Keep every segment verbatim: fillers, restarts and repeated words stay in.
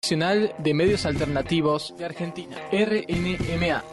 Nacional de Medios Alternativos de Argentina, R N M A.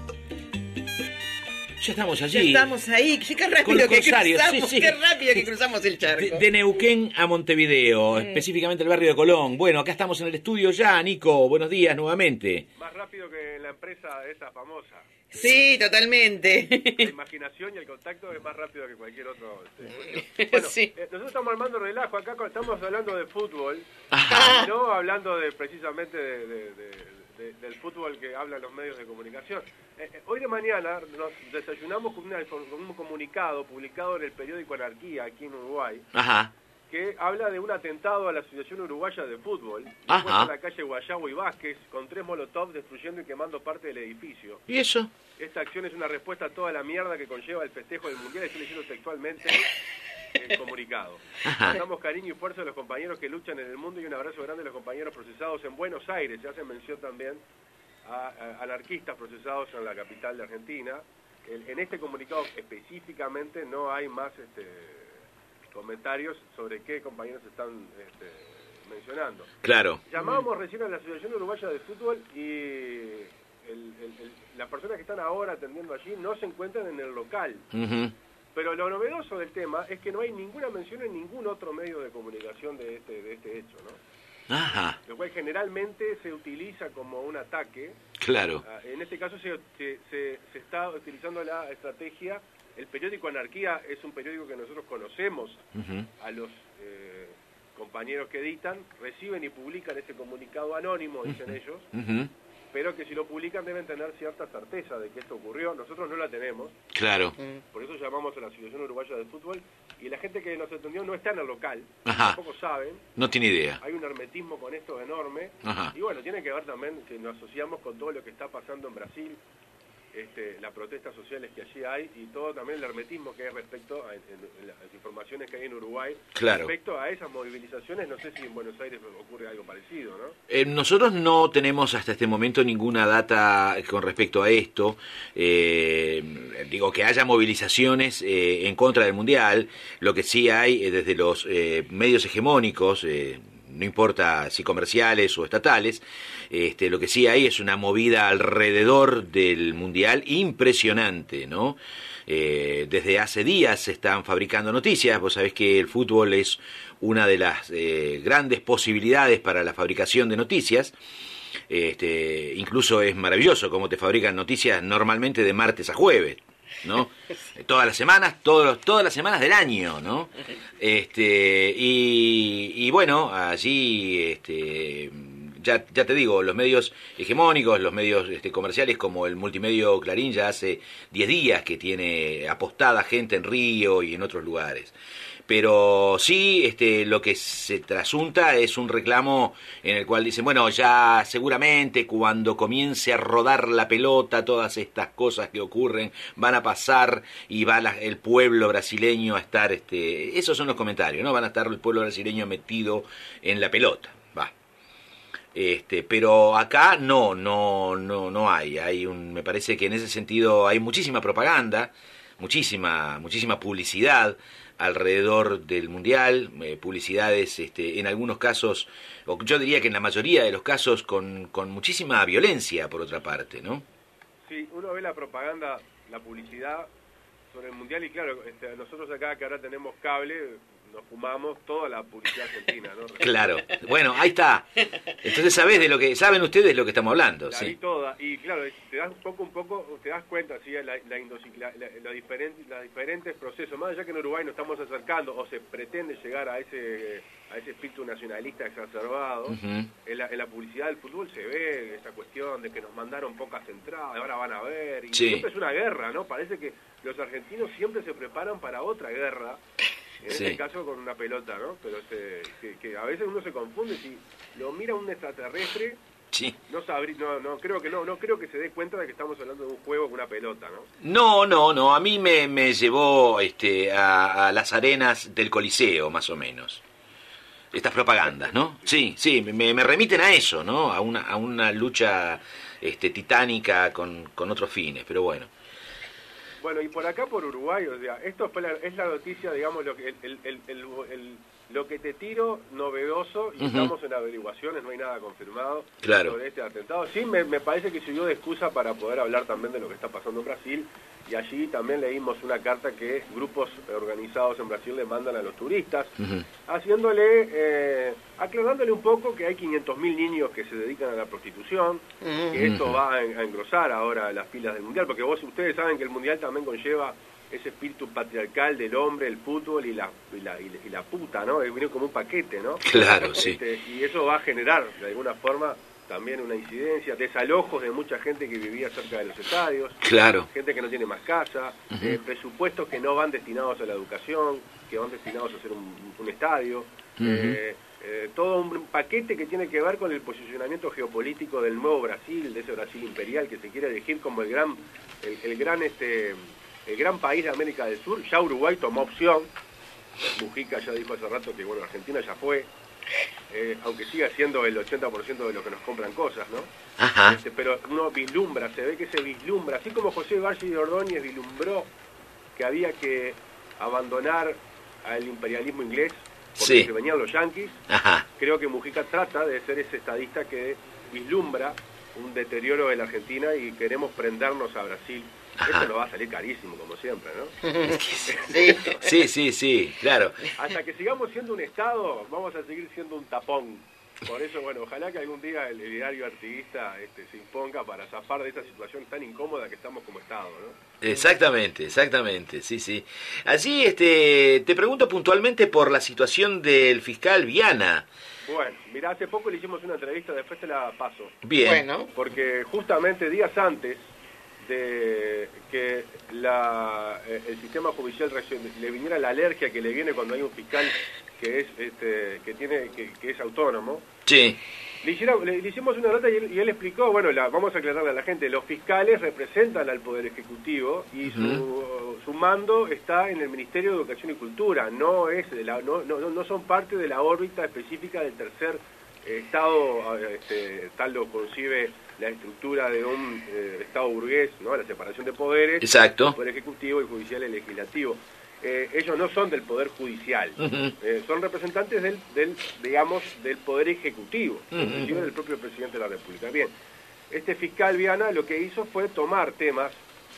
Ya estamos allí. Ya estamos ahí. Qué rápido que cruzamos, sí, sí. qué rápido que cruzamos el charco. De, de Neuquén a Montevideo, Mm. específicamente el barrio de Colón. Bueno, acá estamos en el estudio ya, Nico. Buenos días nuevamente. Más rápido que la empresa esa famosa. Sí, totalmente. La imaginación y el contacto es más rápido que cualquier otro. Este, bueno, Sí. eh, nosotros estamos armando relajo acá, con- estamos hablando de fútbol, Ajá. no hablando de precisamente de, de- de- de- del fútbol que hablan los medios de comunicación. Eh, eh, hoy de mañana nos desayunamos con, una- con un comunicado publicado en el periódico Anarquía, aquí en Uruguay, Ajá. que habla de un atentado a la Asociación Uruguaya de Fútbol, Ajá. en la calle Guayabo y Vázquez, con tres molotov destruyendo y quemando parte del edificio. ¿Y eso? Esta acción es una respuesta a toda la mierda que conlleva el festejo del Mundial. Estoy leyendo textualmente el comunicado. Ajá. Damos cariño y fuerza a los compañeros que luchan en el mundo y un abrazo grande a los compañeros procesados en Buenos Aires. Se hace mención también a, a anarquistas procesados en la capital de Argentina. El- en este comunicado específicamente no hay más este, comentarios sobre qué compañeros están este, mencionando. Claro. Llamábamos recién a la Asociación Uruguaya de Fútbol y el- el- el- las personas que están ahora atendiendo allí no se encuentran en el local. Ujú. Pero lo novedoso del tema es que no hay ninguna mención en ningún otro medio de comunicación de este, de este hecho, ¿no? Ajá. Lo cual generalmente se utiliza como un ataque. Claro. Ah, En este caso se, se, se- se está utilizando la estrategia. El periódico Anarquía es un periódico que nosotros conocemos Ujú. a los eh, compañeros que editan, reciben y publican ese comunicado anónimo, dicen ellos, Ujú. pero que si lo publican deben tener cierta certeza de que esto ocurrió. Nosotros no la tenemos, Claro. por eso llamamos a la Asociación Uruguaya de Fútbol, y la gente que nos atendió no está en el local, Ajá. tampoco saben, No tiene idea. hay un hermetismo con esto enorme, Ajá. y bueno, tiene que ver también que nos asociamos con todo lo que está pasando en Brasil, este, las protestas sociales que allí hay, y todo también el hermetismo que hay respecto a en- en las informaciones que hay en Uruguay, Claro. respecto a esas movilizaciones. No sé si en Buenos Aires ocurre algo parecido, ¿no? Eh, nosotros no tenemos hasta este momento ninguna data con respecto a esto. Eh, digo, que haya movilizaciones eh, en contra del Mundial. Lo que sí hay eh, desde los eh, medios hegemónicos, eh, no importa si comerciales o estatales, este, lo que sí hay es una movida alrededor del Mundial impresionante, ¿no? Eh, desde hace días se están fabricando noticias. Vos sabés que el fútbol es una de las eh, grandes posibilidades para la fabricación de noticias. Este, incluso es maravilloso cómo te fabrican noticias normalmente de martes a jueves, ¿no? Todas las semanas, todos los- todas las semanas del año, ¿no? Este, y, y bueno, allí, este, ya, ya te digo, los medios hegemónicos, los medios este, comerciales como el multimedio Clarín ya hace diez días que tiene apostada gente en Río y en otros lugares. Pero sí, este, lo que se trasunta es un reclamo en el cual dicen, bueno, ya seguramente cuando comience a rodar la pelota, todas estas cosas que ocurren van a pasar y va la- el pueblo brasileño a estar, este, esos son los comentarios, ¿no? Van a estar el pueblo brasileño metido en la pelota, va. Este, pero acá no, no, no, no hay, hay un, me parece que en ese sentido hay muchísima propaganda, muchísima, muchísima publicidad alrededor del mundial, eh, publicidades, este, en algunos casos, o yo diría que en la mayoría de los casos con, con muchísima violencia por otra parte, ¿no? Sí, uno ve la propaganda, la publicidad sobre el Mundial y claro, este, nosotros acá que ahora tenemos cable, nos fumamos toda la publicidad argentina, ¿no? Claro, bueno, ahí está. Entonces sabés de lo que, saben ustedes de lo que estamos hablando, La vi sí. toda, y claro, te das un poco, un poco, te das cuenta, sí, la, la, indosi- la, la- la diferente, los diferentes procesos, más allá que en Uruguay nos estamos acercando, o se pretende llegar a ese, a ese espíritu nacionalista exacerbado, Ujú. en, la, en la publicidad del fútbol se ve esa cuestión de que nos mandaron pocas entradas, ahora van a ver, y Sí. siempre es una guerra, ¿no? Parece que los argentinos siempre se preparan para otra guerra, en Sí. este caso con una pelota, ¿no? Pero se, que, que a veces uno se confunde si lo mira un extraterrestre. Sí. No sabrí, no, no creo que no, no creo que se dé cuenta de que estamos hablando de un juego con una pelota, ¿no? No, no, no, a mí me, me llevó este, a, a las arenas del Coliseo, más o menos. Estas propagandas, ¿no? Sí, sí, me, me remiten a eso, ¿no? A una, a una lucha este, titánica con, con otros fines, pero bueno. Bueno, y por acá por Uruguay, o sea, esto fue la, es la noticia, digamos, lo que el, el, el, el, el- lo que te tiro, novedoso, y uh-huh. estamos en averiguaciones, no hay nada confirmado claro. sobre este atentado. Sí, me, me parece que sirvió de excusa para poder hablar también de lo que está pasando en Brasil, y allí también leímos una carta que grupos organizados en Brasil le mandan a los turistas, uh-huh. haciéndole, eh, aclarándole un poco que hay quinientos mil niños que se dedican a la prostitución, uh-huh. que esto va a, a engrosar ahora las filas del Mundial, porque vos ustedes saben que el Mundial también conlleva ese espíritu patriarcal del hombre, el fútbol y la y la, y la puta, ¿no? Viene como un paquete, ¿no? Claro, sí. Este, y eso va a generar, de alguna forma, también una incidencia, desalojos de mucha gente que vivía cerca de los estadios, claro. gente que no tiene más casa, uh-huh. eh, presupuestos que no van destinados a la educación, que van destinados a hacer un, un estadio, uh-huh. eh, eh, todo un paquete que tiene que ver con el posicionamiento geopolítico del nuevo Brasil, de ese Brasil imperial que se quiere elegir como el gran, el, el gran este el gran país de América del Sur. Ya Uruguay tomó opción, Mujica ya dijo hace rato que bueno, Argentina ya fue, eh, aunque siga siendo el ochenta por ciento de los que nos compran cosas, ¿no? Ajá. Este, pero uno vislumbra, se ve que se vislumbra, así como José Valle de Ordóñez vislumbró que había que abandonar al imperialismo inglés porque sí. se venían los yanquis. Ajá. Creo que Mujica trata de ser ese estadista que vislumbra un deterioro de la Argentina y queremos prendernos a Brasil. Ajá. Esto nos va a salir carísimo, como siempre, ¿no? Sí, sí, sí, sí, claro. Hasta que sigamos siendo un Estado, vamos a seguir siendo un tapón. Por eso, bueno, ojalá que algún día el, el diario artiguista este, se imponga para zafar de esta situación tan incómoda que estamos como Estado, ¿no? Exactamente, exactamente, sí, sí. Así, este, te pregunto puntualmente por la situación del fiscal Viana. Bueno, mirá, hace poco le hicimos una entrevista, después te la paso. Bien. Bueno. Porque justamente días antes de que la, el sistema judicial le viniera la alergia que le viene cuando hay un fiscal que es este que tiene que, que es autónomo. Sí. Le, hicieron, le, le hicimos una nota y él, y él explicó, bueno, la, vamos a aclararle a la gente, los fiscales representan al Poder Ejecutivo y uh-huh. su, su mando está en el Ministerio de Educación y Cultura, no es de la, no, no, no son parte de la órbita específica del tercer eh, Estado, este, tal lo concibe la estructura de un eh, Estado burgués, ¿no? La separación de poderes, exacto. El Poder Ejecutivo, el Judicial y el Legislativo. Eh, ellos no son del Poder Judicial, uh-huh. eh, son representantes del, del, digamos, del Poder Ejecutivo, uh-huh. inclusive del propio Presidente de la República. Bien, este fiscal Viana lo que hizo fue tomar temas,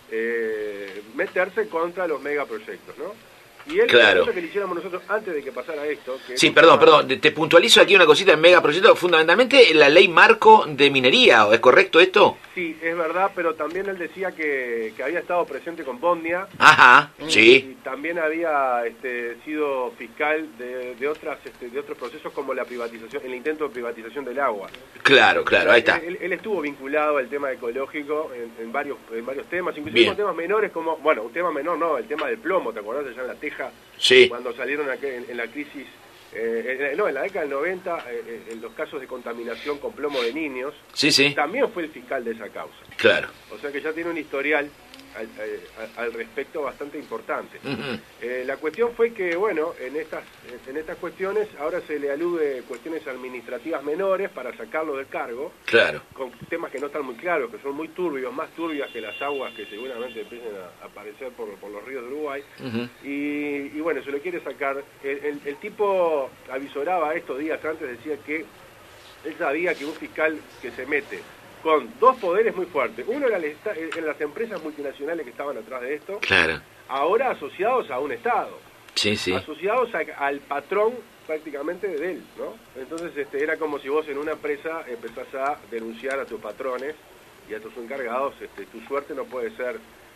eh, meterse contra los megaproyectos, ¿no? Y él, claro. que le hiciéramos nosotros antes de que pasara esto... Que sí, perdón, tema... perdón, te puntualizo aquí una cosita en megaproyecto, fundamentalmente la ley marco de minería, ¿es correcto esto? Sí, es verdad, pero también él decía que, que había estado presente con Bosnia. Ajá, y, sí. Y también había este, sido fiscal de, de otras este, de otros procesos como la privatización, el intento de privatización del agua. Claro, claro, ahí está. Él, él estuvo vinculado al tema ecológico en, en varios en varios temas, inclusive con temas menores como, bueno, un tema menor no, el tema del plomo, ¿te acordás allá en La Teja? Sí. Cuando salieron aquí en, en la crisis, eh, en, no, en la década del noventa, eh, en los casos de contaminación con plomo de niños, sí, sí. también fue el fiscal de esa causa. Claro. O sea que ya tiene un historial al, al, al respecto bastante importante. Uh-huh. Eh, la cuestión fue que, bueno, en estas, en estas cuestiones ahora se le alude cuestiones administrativas menores para sacarlo del cargo. Claro. Con temas que no están muy claros, que son muy turbios, más turbias que las aguas que seguramente empiecen a aparecer por, por los ríos de Uruguay. Uh-huh. y, y bueno, se lo quiere sacar. El, el, el tipo avisoraba estos días antes, decía que él sabía que un fiscal que se mete con dos poderes muy fuertes, uno era el, en las empresas multinacionales que estaban atrás de esto, claro. ahora asociados a un Estado, sí, sí. asociados a, al patrón prácticamente de él, ¿no? Entonces este, era como si vos en una empresa empezás a denunciar a tus patrones y a tus encargados, este, tu suerte no puede ser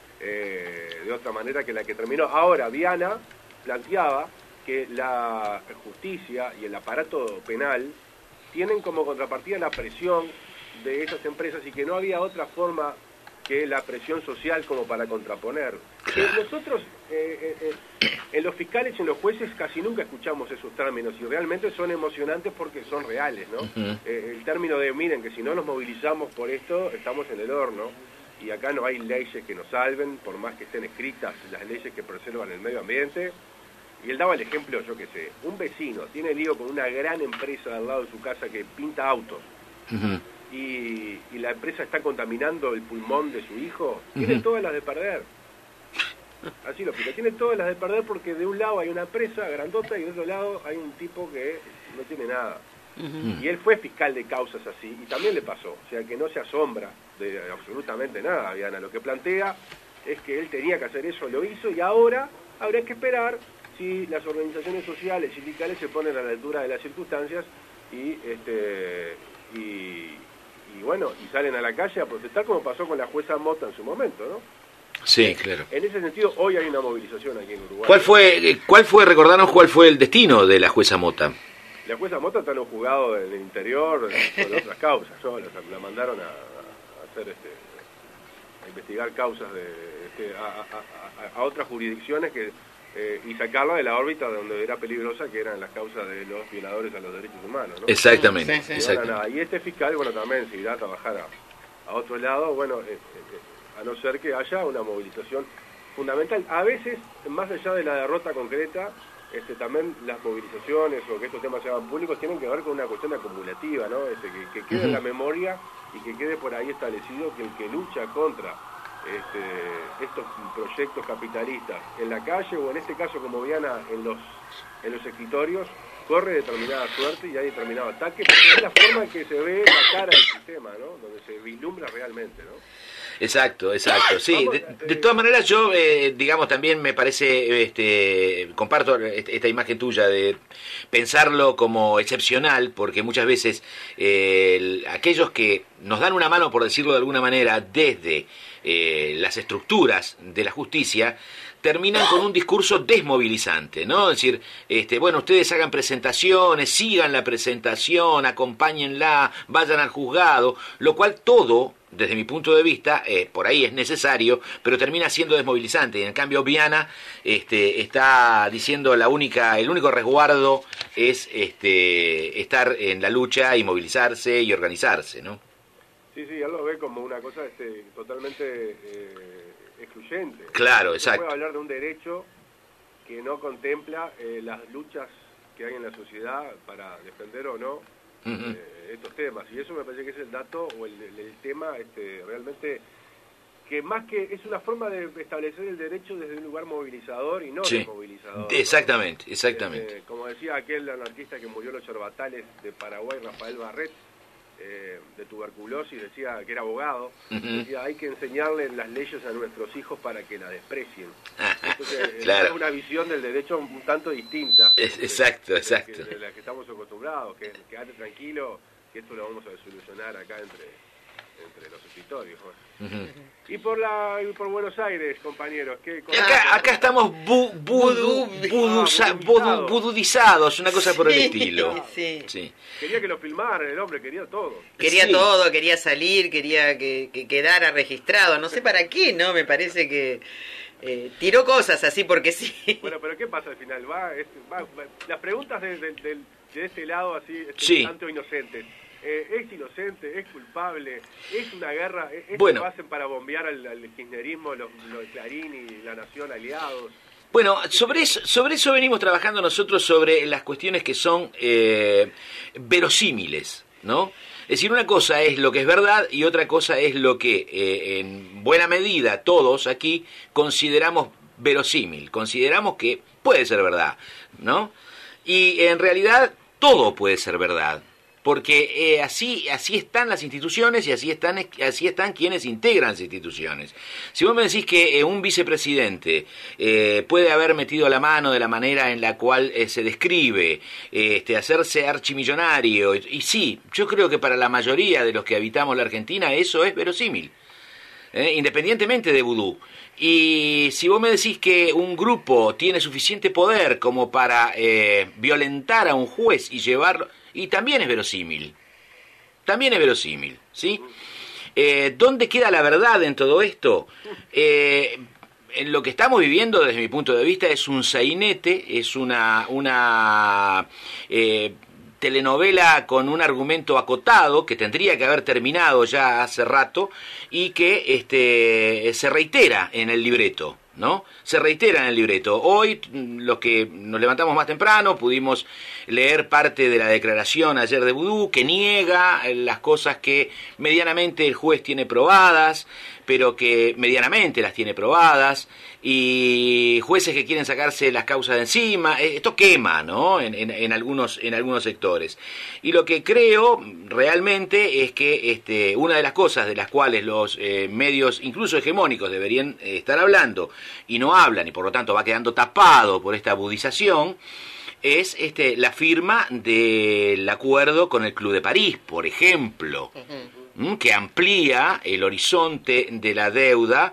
eh, de otra manera que la que terminó. Ahora, Viana planteaba que la justicia y el aparato penal tienen como contrapartida la presión de esas empresas y que no había otra forma que la presión social como para contraponer. Eh, nosotros, eh, eh, en los fiscales y en los jueces casi nunca escuchamos esos términos y realmente son emocionantes porque son reales, ¿no? Uh-huh. Eh, el término de, miren, que si no nos movilizamos por esto, estamos en el horno y acá no hay leyes que nos salven, por más que estén escritas las leyes que preservan el medio ambiente. Y él daba el ejemplo, yo qué sé, un vecino tiene lío con una gran empresa al lado de su casa que pinta autos. Uh-huh. Y, y la empresa está contaminando el pulmón de su hijo, tiene uh-huh. todas las de perder. Así lo explica. Tiene todas las de perder porque de un lado hay una presa grandota y de otro lado hay un tipo que no tiene nada. Uh-huh. Y él fue fiscal de causas así, y también le pasó. O sea, que no se asombra de absolutamente nada, Diana. Lo que plantea es que él tenía que hacer eso, lo hizo, y ahora habría que esperar si las organizaciones sociales, sindicales, se ponen a la altura de las circunstancias y, este, y, y bueno, y salen a la calle a protestar, como pasó con la jueza Mota en su momento, ¿no? Sí, claro. En ese sentido, hoy hay una movilización aquí en Uruguay. ¿Cuál fue, cuál fue, recordarnos cuál fue el destino de la jueza Mota? La jueza Mota está en un juzgado en el interior con otras causas, ¿no? La, la mandaron a, a hacer este, a investigar causas de, este, a, a, a, a otras jurisdicciones que eh, y sacarla de la órbita donde era peligrosa, que eran las causas de los violadores a los derechos humanos, ¿no? Exactamente. Sí, sí. Exactamente. Nada, y este fiscal, bueno, también se irá a trabajar a, a otro lado, bueno, eh, eh, a no ser que haya una movilización fundamental. A veces, más allá de la derrota concreta, Este, también las movilizaciones o que estos temas se hagan públicos tienen que ver con una cuestión acumulativa, ¿no? Este, que, que quede uh-huh. en la memoria y que quede por ahí establecido que el que lucha contra este, estos proyectos capitalistas en la calle, o en este caso como Viana en los, en los escritorios, corre determinada suerte y hay determinado ataque, porque es la forma en que se ve la cara del sistema, ¿no? Donde se vislumbra realmente, ¿no? Exacto, exacto, sí. De, de todas maneras, yo, eh, digamos, también me parece, este, comparto esta imagen tuya de pensarlo como excepcional, porque muchas veces eh, el, aquellos que nos dan una mano, por decirlo de alguna manera, desde eh, las estructuras de la justicia, terminan con un discurso desmovilizante, ¿no? Es decir, este, bueno, ustedes hagan presentaciones, sigan la presentación, acompáñenla, vayan al juzgado, lo cual todo, desde mi punto de vista, eh, por ahí es necesario, pero termina siendo desmovilizante. Y en cambio, Viana este, está diciendo la única, el único resguardo es este, estar en la lucha y movilizarse y organizarse, ¿no? Sí, sí, él lo ve como una cosa este, totalmente eh, excluyente. Claro, no exacto. Se puede hablar de un derecho que no contempla eh, las luchas que hay en la sociedad para defender o no uh-huh. eh, estos temas. Y eso me parece que es el dato o el, el, el tema este, realmente que más que es una forma de establecer el derecho desde un lugar movilizador y no sí. desmovilizador. Exactamente, ¿no? exactamente. Eh, como decía aquel anarquista que murió en los Cervatales de Paraguay, Rafael Barret, Eh, de tuberculosis, decía que era abogado, uh-huh. decía hay que enseñarle las leyes a nuestros hijos para que la desprecien. Entonces, claro. Es una visión del derecho un tanto distinta. Es, exacto, de, exacto. De, de la que estamos acostumbrados, que quédate tranquilo, que esto lo vamos a solucionar acá entre, entre los escritorios. Uh-huh. Y por la y por Buenos Aires, compañeros, ¿qué acá, acá estamos bu, budu, buduza, budu, bududizados, una cosa por el estilo. Sí. Sí. Quería que lo filmaran, el hombre quería todo. Quería sí. todo, quería salir, quería que, que quedara registrado, no sé para qué, ¿no? Me parece que eh, tiró cosas así porque sí. Bueno, pero ¿qué pasa al final? Va, es, va, va las preguntas de, de, de, de este lado así, este, sí. tanto inocentes. Eh, es inocente, es culpable, es una guerra, es bueno. lo hacen para bombear al, al kirchnerismo, los, los Clarín y La Nación aliados. Bueno, sobre eso, sobre eso venimos trabajando nosotros, sobre las cuestiones que son eh, verosímiles, ¿no? Es decir, una cosa es lo que es verdad y otra cosa es lo que eh, en buena medida todos aquí consideramos verosímil, consideramos que puede ser verdad, ¿no? Y en realidad todo puede ser verdad. Porque eh, así así están las instituciones y así están así están quienes integran las instituciones. Si vos me decís que eh, un vicepresidente eh, puede haber metido la mano de la manera en la cual eh, se describe, eh, este, hacerse archimillonario, y, y sí, yo creo que para la mayoría de los que habitamos la Argentina eso es verosímil, eh, independientemente de vudú. Y si vos me decís que un grupo tiene suficiente poder como para eh, violentar a un juez y llevarlo... Y también es verosímil, también es verosímil, ¿sí? Eh, ¿Dónde queda la verdad en todo esto? Eh, en lo que estamos viviendo, desde mi punto de vista, es un sainete, es una, una eh, telenovela con un argumento acotado, que tendría que haber terminado ya hace rato, y que este, se reitera en el libreto, ¿no? Se reitera en el libreto. Hoy, los que nos levantamos más temprano, pudimos leer parte de la declaración ayer de Vudú, que niega las cosas que medianamente el juez tiene probadas, pero que medianamente las tiene probadas, y jueces que quieren sacarse las causas de encima. Esto quema, ¿no? En, en, en algunos en algunos sectores. Y lo que creo realmente es que este, una de las cosas de las cuales los eh, medios, incluso hegemónicos, deberían eh, estar hablando y no hablan, y por lo tanto va quedando tapado por esta budización, es este, la firma del acuerdo con el Club de París, por ejemplo, uh-huh. que amplía el horizonte de la deuda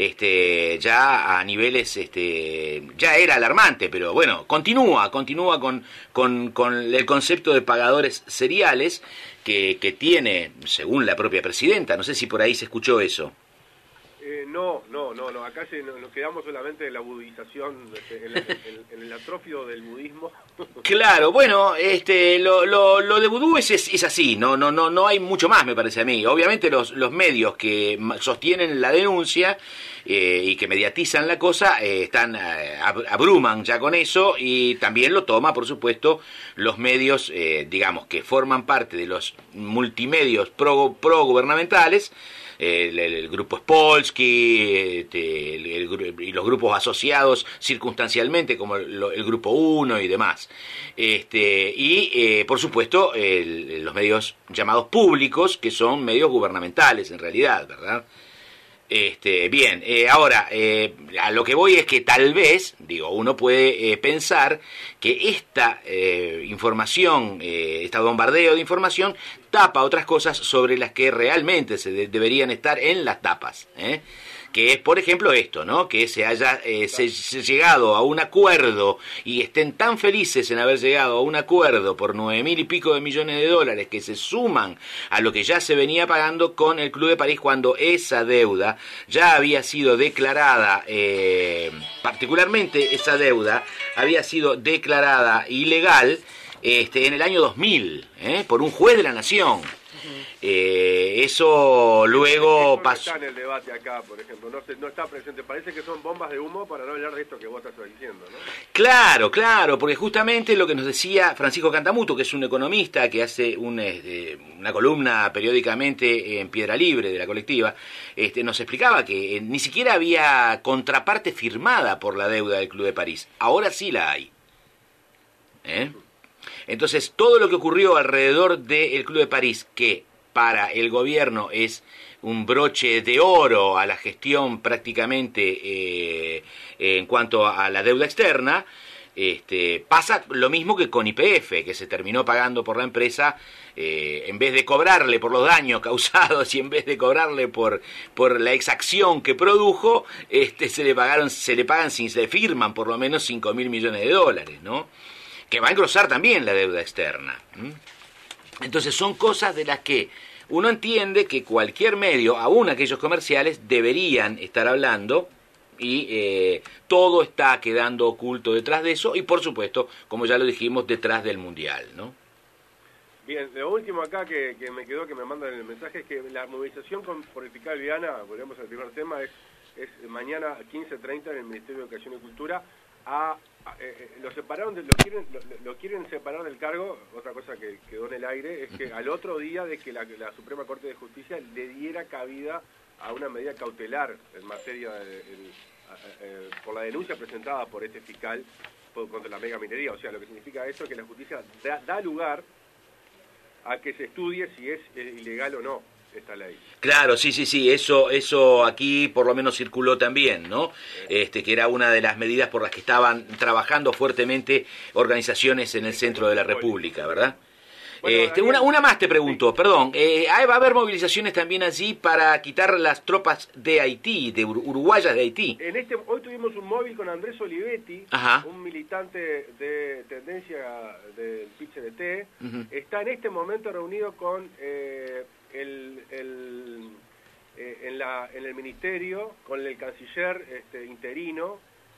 este, ya a niveles, este, ya era alarmante, pero bueno, continúa, continúa con, con, con el concepto de pagadores seriales que, que tiene, según la propia presidenta. No sé si por ahí se escuchó eso. Eh, no, no, no, no, acá se, no, nos quedamos solamente en la budización, este, en, la, en, en el atrofio del budismo. Claro, bueno, este, lo, lo, lo de vudú es, es, es así, no, no, no, no hay mucho más, me parece a mí. Obviamente los, los medios que sostienen la denuncia eh, y que mediatizan la cosa eh, están eh, abruman ya con eso, y también lo toma, por supuesto, los medios, eh, digamos, que forman parte de los multimedios pro, pro gubernamentales. El, el, el grupo Spolsky este, el, el, y los grupos asociados circunstancialmente como el, el grupo uno y demás, este, y eh, por supuesto el, los medios llamados públicos, que son medios gubernamentales en realidad, ¿verdad? Este, bien, eh, ahora, eh, a lo que voy es que tal vez, digo, uno puede eh, pensar que esta eh, información, eh, este bombardeo de información, tapa otras cosas sobre las que realmente se de- deberían estar en las tapas, ¿eh? Que es, por ejemplo, esto, ¿no? Que se haya eh, se, se llegado a un acuerdo y estén tan felices en haber llegado a un acuerdo por nueve mil y pico de millones de dólares que se suman a lo que ya se venía pagando con el Club de París, cuando esa deuda ya había sido declarada, eh, particularmente esa deuda había sido declarada ilegal este, en el año dos mil, ¿eh? Por un juez de la Nación. Eh, eso luego no pasó. está en el debate acá, por ejemplo, no, se, no está presente. Parece que son bombas de humo para no hablar de esto que vos estás diciendo, ¿no? Claro, claro, porque justamente lo que nos decía Francisco Cantamuto, que es un economista que hace un, eh, una columna periódicamente en Piedra Libre de la colectiva, este, nos explicaba que eh, ni siquiera había contraparte firmada por la deuda del Club de París. Ahora sí la hay. ¿Eh? Entonces, todo lo que ocurrió alrededor del Club de París, que para el gobierno es un broche de oro a la gestión prácticamente eh, en cuanto a la deuda externa, este, pasa lo mismo que con Y P F, que se terminó pagando por la empresa, eh, en vez de cobrarle por los daños causados y en vez de cobrarle por, por la exacción que produjo, este, se le pagaron, se le pagan, si se firman por lo menos cinco mil millones de dólares, ¿no? Que va a engrosar también la deuda externa. ¿Mm? Entonces son cosas de las que uno entiende que cualquier medio, aún aquellos comerciales, deberían estar hablando, y eh, todo está quedando oculto detrás de eso, y por supuesto, como ya lo dijimos, detrás del Mundial, ¿no? Bien, lo último acá que, que me quedó, que me mandan el mensaje, es que la movilización con, por el fiscal Viana, volvemos al primer tema, es, es mañana quince treinta en el Ministerio de Educación y Cultura. A, a, eh, lo separaron, de, lo, quieren, lo, lo quieren separar del cargo. Otra cosa que quedó en el aire es que al otro día de que la, la Suprema Corte de Justicia le diera cabida a una medida cautelar en materia de, en, a, a, por la denuncia presentada por este fiscal por, contra la mega minería. O sea, lo que significa eso es que la justicia da, da lugar a que se estudie si es eh, ilegal o no esta ley. Claro, sí, sí, sí, eso, eso aquí por lo menos circuló también, ¿no? Este, que era una de las medidas por las que estaban trabajando fuertemente organizaciones en el centro de la República, ¿verdad? Bueno, este, una, una más te pregunto, sí. perdón, eh, ¿va a haber movilizaciones también allí para quitar las tropas de Haití, de uruguayas de Haití? En este, hoy tuvimos un móvil con Andrés Olivetti, Ajá. un militante de tendencia del P C D T, uh-huh. Está en este momento reunido con eh, el, el, eh, en, la, en el ministerio, con el canciller este, interino,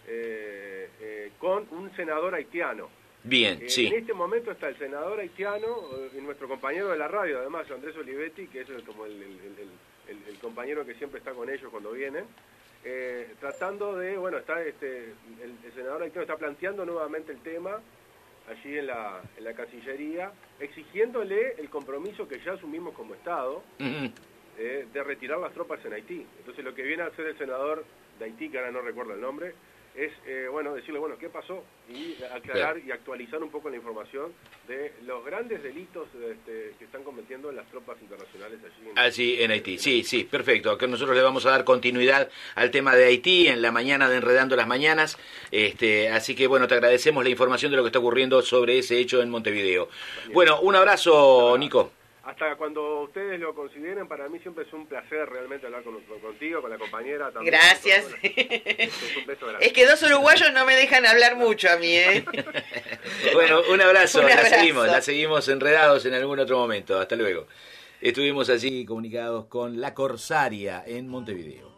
eh, eh, con un senador haitiano. Bien, eh, sí. En este momento está el senador haitiano eh, y nuestro compañero de la radio, además, Andrés Olivetti, que es el, como el, el, el, el, el compañero que siempre está con ellos cuando vienen. eh, tratando de, bueno, está este, el, el senador haitiano está planteando nuevamente el tema allí en la, en la Cancillería, exigiéndole el compromiso que ya asumimos como Estado uh-huh. eh, de retirar las tropas en Haití. Entonces lo que viene a hacer el senador de Haití, que ahora no recuerdo el nombre, es, eh, bueno, decirle, bueno, ¿qué pasó? Y aclarar Bien. y actualizar un poco la información de los grandes delitos este, que están cometiendo las tropas internacionales allí en, allí en Haití. Sí, sí, perfecto. Acá nosotros le vamos a dar continuidad al tema de Haití en la mañana de Enredando las Mañanas. Este, así que, bueno, te agradecemos la información de lo que está ocurriendo sobre ese hecho en Montevideo. Bien. Bueno, un abrazo, Nico. Hasta cuando ustedes lo consideren, para mí siempre es un placer realmente hablar con, con, contigo, con la compañera. También, Gracias. Con es, un beso es que dos uruguayos no me dejan hablar mucho a mí, ¿eh? Bueno, un abrazo. un abrazo. La seguimos, la seguimos enredados en algún otro momento. Hasta luego. Estuvimos allí comunicados con la Corsaria en Montevideo.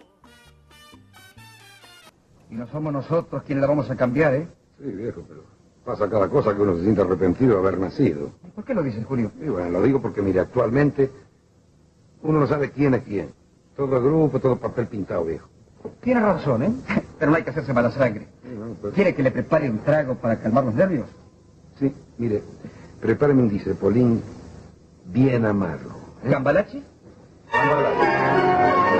Y no somos nosotros quienes la vamos a cambiar, ¿eh? Sí, viejo, pero... pasa cada cosa que uno se siente arrepentido de haber nacido. ¿Por qué lo dices, Julio? Y bueno, lo digo porque, mire, actualmente uno no sabe quién es quién. Todo grupo, todo papel pintado, viejo. Tienes razón, ¿eh? Pero no hay que hacerse mala sangre. Sí, no, pues... ¿Quiere que le prepare un trago para calmar los nervios? Sí, mire, prepáreme un dicepolín bien amargo. ¿Eh? ¿Cambalache? Cambalache.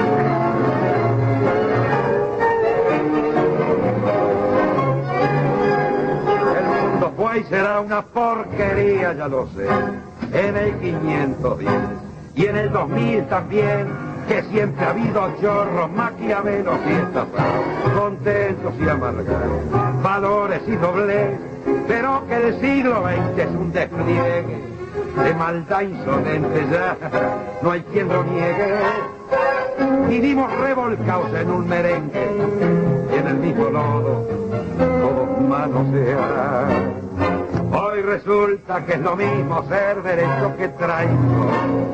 Y será una porquería, ya lo sé, en el quinientos diez y en el dos mil también, que siempre ha habido chorros, maquiavelos y estafados, contentos y amargados, valores y doblez, pero que el siglo veinte es un despliegue de maldad insolente, ya no hay quien lo niegue. Vivimos revolcados en un merengue y en el mismo lodo todos manosean. Hoy resulta que es lo mismo ser derecho que traigo.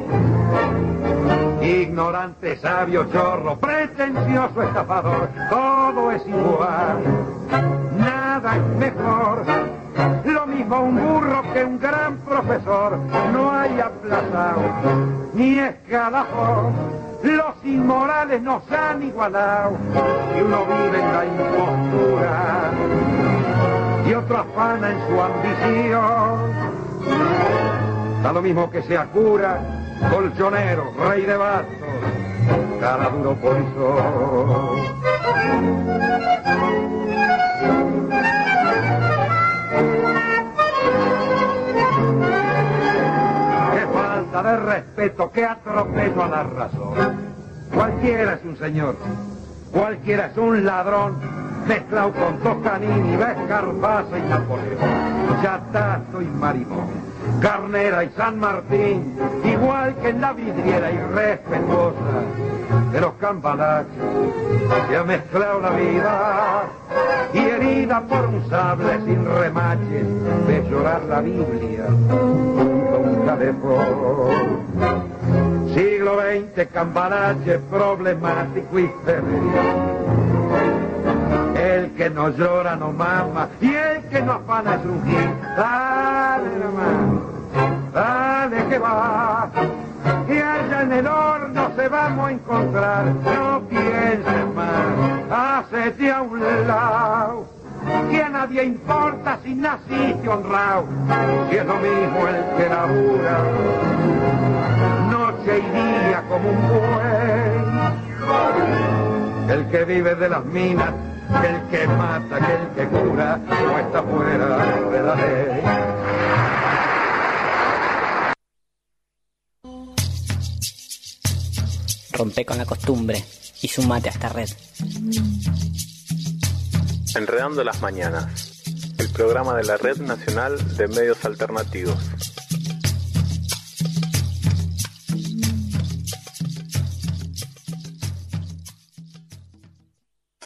Ignorante, sabio, chorro, pretencioso, estafador, todo es igual, nada es mejor. Lo mismo un burro que un gran profesor, no hay aplazado ni escalafón. Los inmorales nos han igualado y uno vive en la impostura y otro afana en su ambición. Da lo mismo que sea cura, colchonero, rey de bastos, cara duro polizón. Qué falta de respeto, qué atropello a la razón. Cualquiera es un señor, cualquiera es un ladrón, mezclado con Toscanini, Vescarpasa y Napoleón, Chatazo y Marimón, Carnera y San Martín, igual que en la vidriera irrespetuosa de los cambalaches, se ha mezclado la vida y herida por un sable sin remaches, de llorar la Biblia junto a un calefón. Siglo veinte, cambalache problemático y febril. El que no llora no mama y el que no afana es un gil. Dale nomás, dale que va, que allá en el horno se vamos a encontrar. No pienses más, hacete a un lado, que a nadie importa si naciste honrado, si es lo mismo el que labura noche y día como un buey, el que vive de las minas, el que mata, que el que cura, no está fuera de la ley. Rompe con la costumbre y sumate a esta red. Enredando las Mañanas, el programa de la Red Nacional de Medios Alternativos.